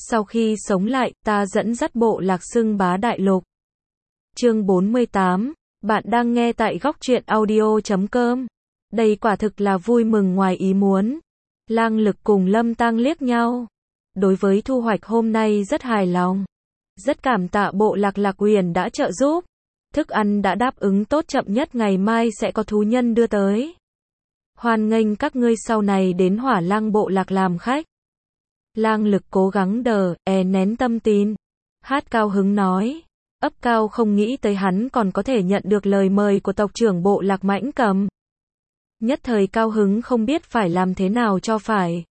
Sau khi sống lại, ta dẫn dắt bộ lạc xưng bá đại lục. Chương 48, bạn đang nghe tại góc truyện audio.com. Đây quả thực là vui mừng ngoài ý muốn. Lang Lực cùng Lâm Tang liếc nhau. Đối với thu hoạch hôm nay rất hài lòng. Rất cảm tạ bộ lạc Lạc Uyển đã trợ giúp. Thức ăn đã đáp ứng tốt, chậm nhất ngày mai sẽ có thú nhân đưa tới. Hoan nghênh các ngươi sau này đến Hỏa Lang bộ lạc làm khách. Lang Lực cố gắng nén tâm tin. Hát cao hứng nói. Ấp Cao không nghĩ tới hắn còn có thể nhận được lời mời của tộc trưởng bộ lạc Mãnh Cầm. Nhất thời cao hứng không biết phải làm thế nào cho phải.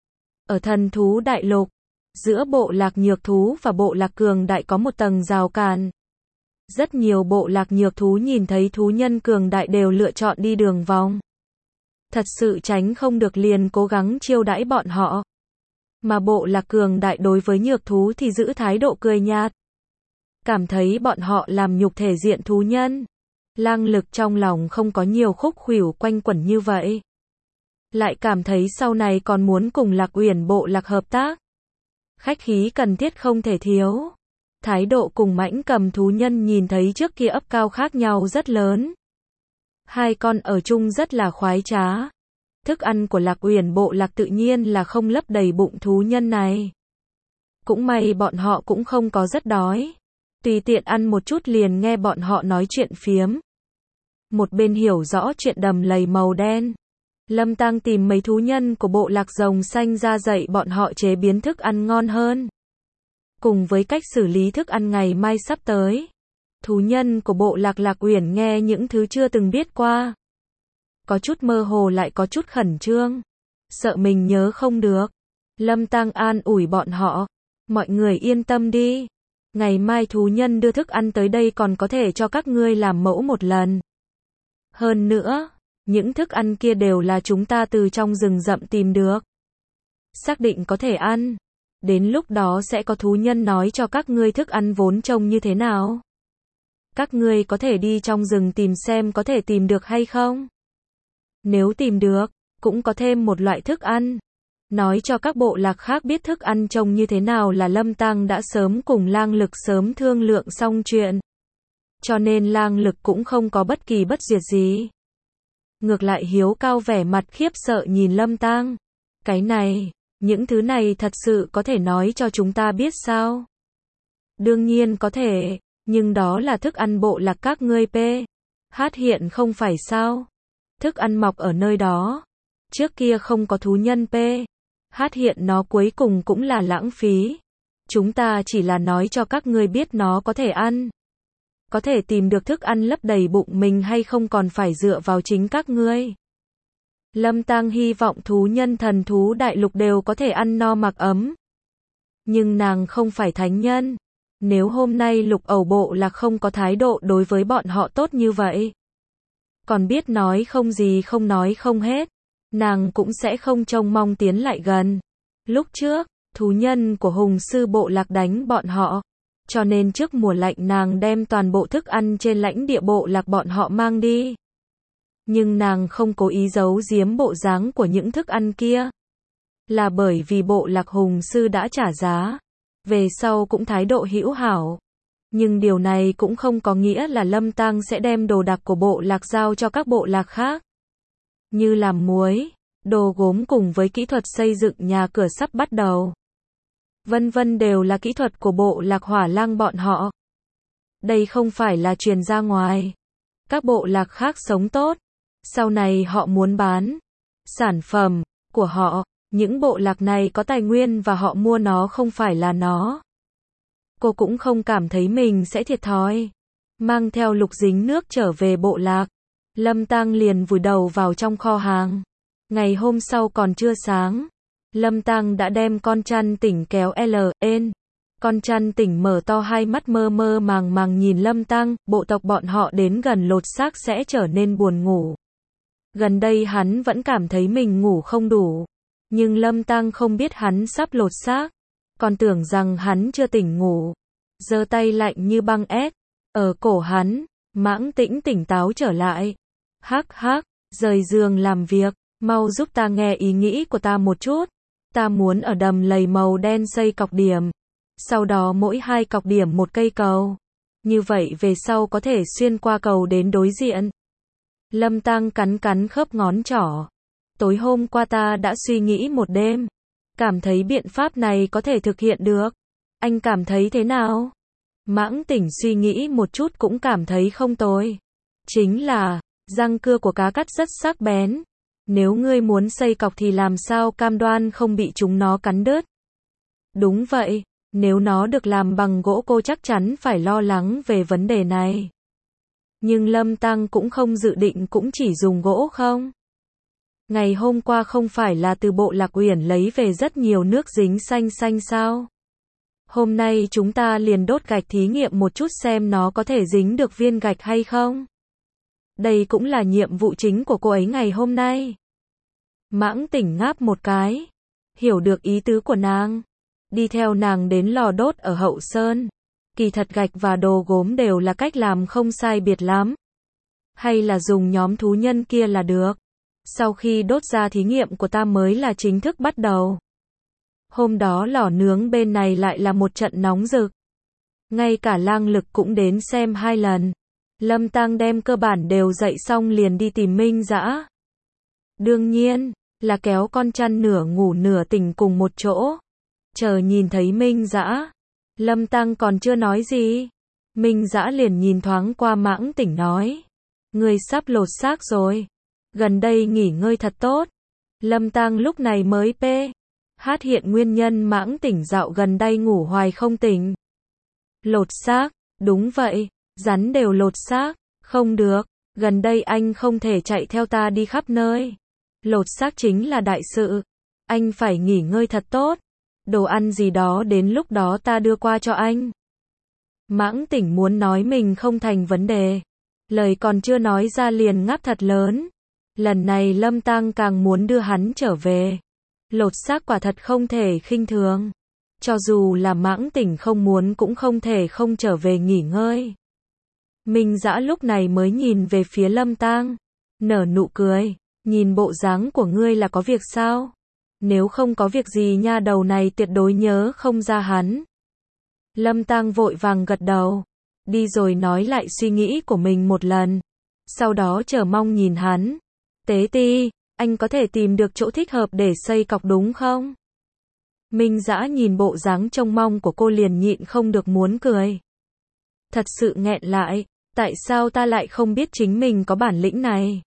Ở thần thú đại lục, giữa bộ lạc nhược thú và bộ lạc cường đại có một tầng rào cản. Rất nhiều bộ lạc nhược thú nhìn thấy thú nhân cường đại đều lựa chọn đi đường vòng. Thật sự tránh không được liền cố gắng chiêu đãi bọn họ. Mà bộ lạc cường đại đối với nhược thú thì giữ thái độ cười nhạt. Cảm thấy bọn họ làm nhục thể diện thú nhân. Lang Lực trong lòng không có nhiều khúc khuỷu quanh quẩn như vậy. Lại cảm thấy sau này còn muốn cùng Lạc Uyển bộ lạc hợp tác. Khách khí cần thiết không thể thiếu. Thái độ cùng Mãnh Cầm thú nhân nhìn thấy trước kia Ấp Cao khác nhau rất lớn. Hai con ở chung rất là khoái trá. Thức ăn của Lạc Uyển bộ lạc tự nhiên là không lấp đầy bụng thú nhân này. Cũng may bọn họ cũng không có rất đói. Tùy tiện ăn một chút liền nghe bọn họ nói chuyện phiếm. Một bên hiểu rõ chuyện đầm lầy màu đen. Lâm Tang tìm mấy thú nhân của bộ lạc rồng xanh ra dạy bọn họ chế biến thức ăn ngon hơn. Cùng với cách xử lý thức ăn ngày mai sắp tới. Thú nhân của bộ lạc Lạc Uyển nghe những thứ chưa từng biết qua. Có chút mơ hồ lại có chút khẩn trương. Sợ mình nhớ không được. Lâm Tang an ủi bọn họ. Mọi người yên tâm đi. Ngày mai thú nhân đưa thức ăn tới đây còn có thể cho các ngươi làm mẫu một lần. Hơn nữa, những thức ăn kia đều là chúng ta từ trong rừng rậm tìm được. Xác định có thể ăn. Đến lúc đó sẽ có thú nhân nói cho các ngươi thức ăn vốn trông như thế nào. Các ngươi có thể đi trong rừng tìm xem có thể tìm được hay không. Nếu tìm được, cũng có thêm một loại thức ăn. Nói cho các bộ lạc khác biết thức ăn trông như thế nào là Lâm Tang đã sớm cùng Lang Lực sớm thương lượng xong chuyện. Cho nên Lang Lực cũng không có bất kỳ bất diệt gì. Ngược lại Hiếu Cao vẻ mặt khiếp sợ nhìn Lâm Tang. Cái này, những thứ này thật sự có thể nói cho chúng ta biết sao? Đương nhiên có thể, nhưng đó là thức ăn bộ lạc các ngươi Hát hiện không phải sao? Thức ăn mọc ở nơi đó. Trước kia không có thú nhân Hát hiện nó cuối cùng cũng là lãng phí. Chúng ta chỉ là nói cho các ngươi biết nó có thể ăn. Có thể tìm được thức ăn lấp đầy bụng mình hay không còn phải dựa vào chính các ngươi. Lâm Tang hy vọng thú nhân thần thú đại lục đều có thể ăn no mặc ấm. Nhưng nàng không phải thánh nhân. Nếu hôm nay Lục Ẩu bộ lạc không có thái độ đối với bọn họ tốt như vậy. Còn biết nói không gì không nói không hết. Nàng cũng sẽ không trông mong tiến lại gần. Lúc trước, thú nhân của Hùng Sư bộ lạc đánh bọn họ. Cho nên trước mùa lạnh nàng đem toàn bộ thức ăn trên lãnh địa bộ lạc bọn họ mang đi. Nhưng nàng không cố ý giấu giếm bộ dáng của những thức ăn kia. Là bởi vì bộ lạc Hùng Sư đã trả giá. Về sau cũng thái độ hữu hảo. Nhưng điều này cũng không có nghĩa là Lâm Tang sẽ đem đồ đạc của bộ lạc giao cho các bộ lạc khác. Như làm muối, đồ gốm cùng với kỹ thuật xây dựng nhà cửa sắp bắt đầu. Vân vân đều là kỹ thuật của bộ lạc Hỏa Lang bọn họ. Đây không phải là truyền ra ngoài. Các bộ lạc khác sống tốt. Sau này họ muốn bán sản phẩm của họ. Những bộ lạc này có tài nguyên và họ mua nó không phải là nó. Cô cũng không cảm thấy mình sẽ thiệt thòi. Mang theo Lục Dính nước trở về bộ lạc. Lâm Tang liền vùi đầu vào trong kho hàng. Ngày hôm sau còn chưa sáng. Lâm Tang đã đem con chăn tỉnh kéo lên. Con chăn tỉnh mở to hai mắt mơ mơ màng màng nhìn Lâm Tang. Bộ tộc bọn họ đến gần lột xác sẽ trở nên buồn ngủ. Gần đây hắn vẫn cảm thấy mình ngủ không đủ. Nhưng Lâm Tang không biết hắn sắp lột xác. Còn tưởng rằng hắn chưa tỉnh ngủ. Giơ tay lạnh như băng ép ở cổ hắn. Mãng Tĩnh tỉnh táo trở lại. Hắc hắc, rời giường làm việc. Mau giúp ta nghe ý nghĩ của ta một chút. Ta muốn ở đầm lầy màu đen xây cọc điểm. Sau đó mỗi 2 cọc điểm một cây cầu. Như vậy về sau có thể xuyên qua cầu đến đối diện. Lâm Tăng cắn cắn khớp ngón trỏ. Tối hôm qua ta đã suy nghĩ một đêm. Cảm thấy biện pháp này có thể thực hiện được. Anh cảm thấy thế nào? Mãng Tỉnh suy nghĩ một chút cũng cảm thấy không tồi. Chính là, răng cưa của cá cắt rất sắc bén. Nếu ngươi muốn xây cọc thì làm sao cam đoan không bị chúng nó cắn đứt? Đúng vậy, nếu nó được làm bằng gỗ cô chắc chắn phải lo lắng về vấn đề này. Nhưng Lâm Tăng cũng không dự định cũng chỉ dùng gỗ không? Ngày hôm qua không phải là từ bộ Lạc Uyển lấy về rất nhiều nước dính xanh xanh sao? Hôm nay chúng ta liền đốt gạch thí nghiệm một chút xem nó có thể dính được viên gạch hay không. Đây cũng là nhiệm vụ chính của cô ấy ngày hôm nay. Mãng Tỉnh ngáp một cái. Hiểu được ý tứ của nàng. Đi theo nàng đến lò đốt ở Hậu Sơn. Kỳ thật gạch và đồ gốm đều là cách làm không sai biệt lắm. Hay là dùng nhóm thú nhân kia là được. Sau khi đốt ra thí nghiệm của ta mới là chính thức bắt đầu. Hôm đó lò nướng bên này lại là một trận nóng rực. Ngay cả Lang Lực cũng đến xem 2 lần. Lâm Tăng đem cơ bản đều dậy xong liền đi tìm Minh Dã. Đương nhiên, là kéo con chăn nửa ngủ nửa tỉnh cùng một chỗ. Chờ nhìn thấy Minh Dã, Lâm Tăng còn chưa nói gì. Minh Dã liền nhìn thoáng qua Mãng Tỉnh nói. Người sắp lột xác rồi. Gần đây nghỉ ngơi thật tốt. Lâm Tăng lúc này mới hát hiện nguyên nhân Mãng Tỉnh dạo gần đây ngủ hoài không tỉnh. Lột xác, đúng vậy, rắn đều lột xác, không được, gần đây anh không thể chạy theo ta đi khắp nơi. Lột xác chính là đại sự, anh phải nghỉ ngơi thật tốt, đồ ăn gì đó đến lúc đó ta đưa qua cho anh. Mãng Tỉnh muốn nói mình không thành vấn đề, lời còn chưa nói ra liền ngáp thật lớn. Lần này Lâm Tăng càng muốn đưa hắn trở về. Lột xác quả thật không thể khinh thường. Cho dù là Mãng Tỉnh không muốn cũng không thể không trở về nghỉ ngơi. Minh Dã lúc này mới nhìn về phía Lâm Tăng, nở nụ cười, nhìn bộ dáng của ngươi là có việc sao? Nếu không có việc gì nha đầu này tuyệt đối nhớ không ra hắn. Lâm Tăng vội vàng gật đầu, đi rồi nói lại suy nghĩ của mình một lần. Sau đó chờ mong nhìn hắn. Tế Ti, anh có thể tìm được chỗ thích hợp để xây cọc đúng không? Minh Dã nhìn bộ dáng trông mong của cô liền nhịn không được muốn cười. Thật sự nghẹn lại, tại sao ta lại không biết chính mình có bản lĩnh này?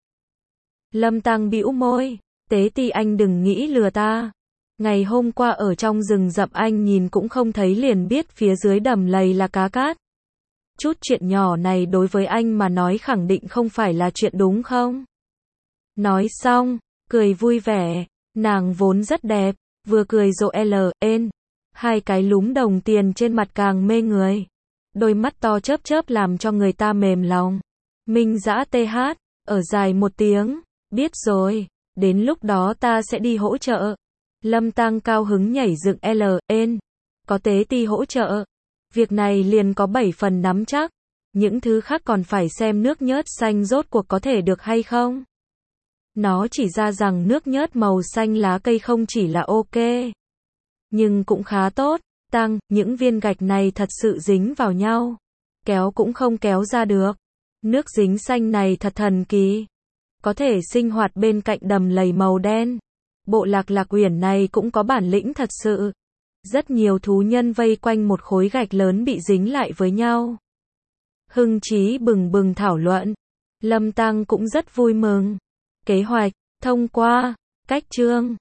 Lâm Tăng bĩu môi, Tế Ti anh đừng nghĩ lừa ta. Ngày hôm qua ở trong rừng rậm anh nhìn cũng không thấy liền biết phía dưới đầm lầy là cá cát. Chút chuyện nhỏ này đối với anh mà nói khẳng định không phải là chuyện đúng không? Nói xong, cười vui vẻ, nàng vốn rất đẹp, vừa cười rộ LN, 2 cái lúm đồng tiền trên mặt càng mê người. Đôi mắt to chớp chớp làm cho người ta mềm lòng. Minh Dã TH, ở dài một tiếng, biết rồi, đến lúc đó ta sẽ đi hỗ trợ. Lâm Tăng cao hứng nhảy dựng LN, có Tế Ti hỗ trợ. Việc này liền có 7 phần nắm chắc, những thứ khác còn phải xem nước nhớt xanh rốt cuộc có thể được hay không. Nó chỉ ra rằng nước nhớt màu xanh lá cây không chỉ là ok, nhưng cũng khá tốt. Tăng, những viên gạch này thật sự dính vào nhau. Kéo cũng không kéo ra được. Nước dính xanh này thật thần kỳ. Có thể sinh hoạt bên cạnh đầm lầy màu đen. Bộ Lạc Lạc Uyển này cũng có bản lĩnh thật sự. Rất nhiều thú nhân vây quanh một khối gạch lớn bị dính lại với nhau. Hưng trí bừng bừng thảo luận. Lâm Tăng cũng rất vui mừng. Kế hoạch, thông qua, cách chương.